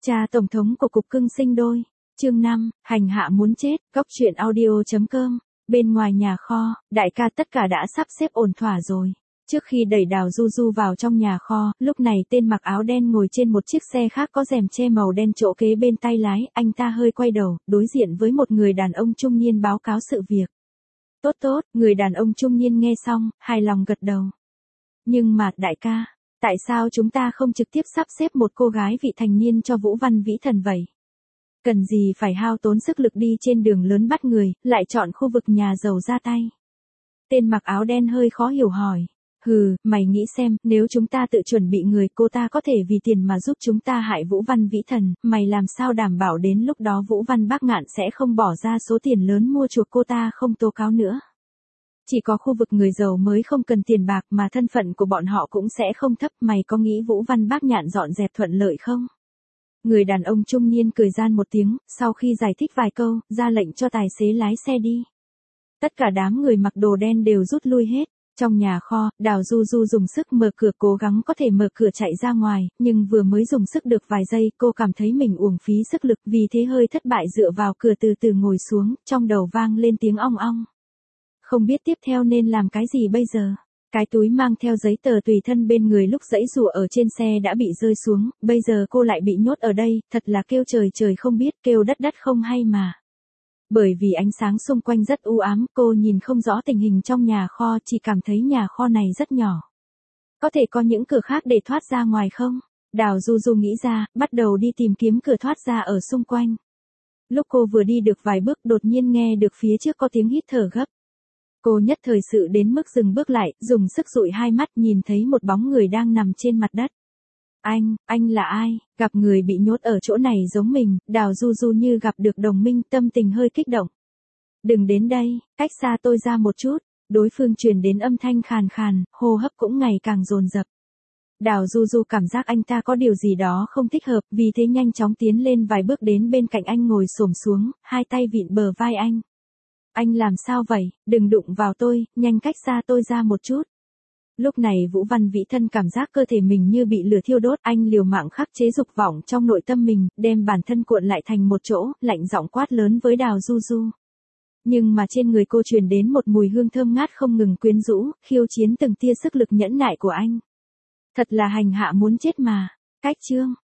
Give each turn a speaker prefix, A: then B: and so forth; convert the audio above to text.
A: Cha Tổng thống của Cục Cưng Sinh Đôi. Chương 5, hành hạ muốn chết, góc truyện audio.com. Bên ngoài nhà kho, đại ca tất cả đã sắp xếp ổn thỏa rồi. Trước khi đẩy Đào Du Du vào trong nhà kho, lúc này tên mặc áo đen ngồi trên một chiếc xe khác có rèm che màu đen chỗ kế bên tay lái, anh ta hơi quay đầu, đối diện với một người đàn ông trung niên báo cáo sự việc. Tốt, người đàn ông trung niên nghe xong, hài lòng gật đầu. Nhưng mà, đại ca, tại sao chúng ta không trực tiếp sắp xếp một cô gái vị thành niên cho Vũ Văn Vĩ Thần vậy? Cần gì phải hao tốn sức lực đi trên đường lớn bắt người, lại chọn khu vực nhà giàu ra tay? Tên mặc áo đen hơi khó hiểu hỏi. Mày nghĩ xem, nếu chúng ta tự chuẩn bị người, cô ta có thể vì tiền mà giúp chúng ta hại Vũ Văn Vĩ Thần, mày làm sao đảm bảo đến lúc đó Vũ Văn Bác Ngạn sẽ không bỏ ra số tiền lớn mua chuộc cô ta không tố cáo nữa. Chỉ có khu vực người giàu mới không cần tiền bạc mà thân phận của bọn họ cũng sẽ không thấp, mày có nghĩ Vũ Văn Bác Nhạn dọn dẹp thuận lợi không? Người đàn ông trung niên cười gian một tiếng, sau khi giải thích vài câu, ra lệnh cho tài xế lái xe đi. Tất cả đám người mặc đồ đen đều rút lui hết. Trong nhà kho, Đào Du Du dùng sức mở cửa cố gắng có thể mở cửa chạy ra ngoài, nhưng vừa mới dùng sức được vài giây cô cảm thấy mình uổng phí sức lực, vì thế hơi thất bại dựa vào cửa từ từ ngồi xuống, trong đầu vang lên tiếng ong ong. Không biết tiếp theo nên làm cái gì bây giờ. Cái túi mang theo giấy tờ tùy thân bên người lúc giãy giụa ở trên xe đã bị rơi xuống, bây giờ cô lại bị nhốt ở đây, thật là kêu trời không biết, kêu đất không hay mà. Bởi vì ánh sáng xung quanh rất u ám, cô nhìn không rõ tình hình trong nhà kho, chỉ cảm thấy nhà kho này rất nhỏ. Có thể có những cửa khác để thoát ra ngoài không? Đào Du Du nghĩ ra, bắt đầu đi tìm kiếm cửa thoát ra ở xung quanh. Lúc cô vừa đi được vài bước đột nhiên nghe được phía trước có tiếng hít thở gấp. Cô nhất thời sự đến mức dừng bước lại, dùng sức dụi hai mắt nhìn thấy một bóng người đang nằm trên mặt đất. Anh là ai? Gặp người bị nhốt ở chỗ này giống mình, Đào Du Du như gặp được đồng minh, tâm tình hơi kích động. Đừng đến đây, cách xa tôi ra một chút. Đối phương truyền đến âm thanh khàn khàn, hô hấp cũng ngày càng dồn dập. Đào Du Du cảm giác anh ta có điều gì đó không thích hợp, vì thế nhanh chóng tiến lên vài bước đến bên cạnh anh ngồi xổm xuống, hai tay vịn bờ vai anh. Anh làm sao vậy? Đừng đụng vào tôi, nhanh cách xa tôi ra một chút. Lúc này Vũ Văn Vĩ Thân cảm giác cơ thể mình như bị lửa thiêu đốt, anh liều mạng khắc chế dục vọng trong nội tâm mình, đem bản thân cuộn lại thành một chỗ, lạnh giọng quát lớn với Đào Du Du. Nhưng mà trên người cô truyền đến một mùi hương thơm ngát không ngừng quyến rũ, khiêu chiến từng tia sức lực nhẫn nại của anh. Thật là hành hạ muốn chết mà. Cách chương